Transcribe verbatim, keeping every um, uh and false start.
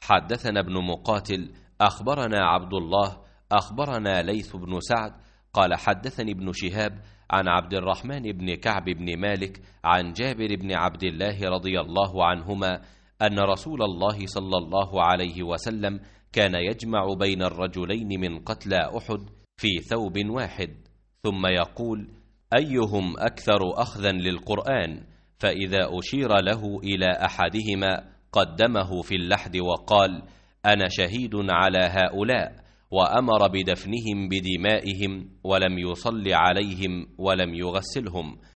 حدثنا ابن مقاتل أخبرنا عبد الله أخبرنا ليث بن سعد قال حدثني ابن شهاب عن عبد الرحمن بن كعب بن مالك عن جابر بن عبد الله رضي الله عنهما أن رسول الله صلى الله عليه وسلم كان يجمع بين الرجلين من قتلى أحد في ثوب واحد، ثم يقول: أيهم أكثر أخذا للقرآن؟ فإذا أشير له إلى أحدهما قدمه في اللحد وقال: أنا شهيد على هؤلاء، وأمر بدفنهم بدمائهم ولم يصل عليهم ولم يغسلهم.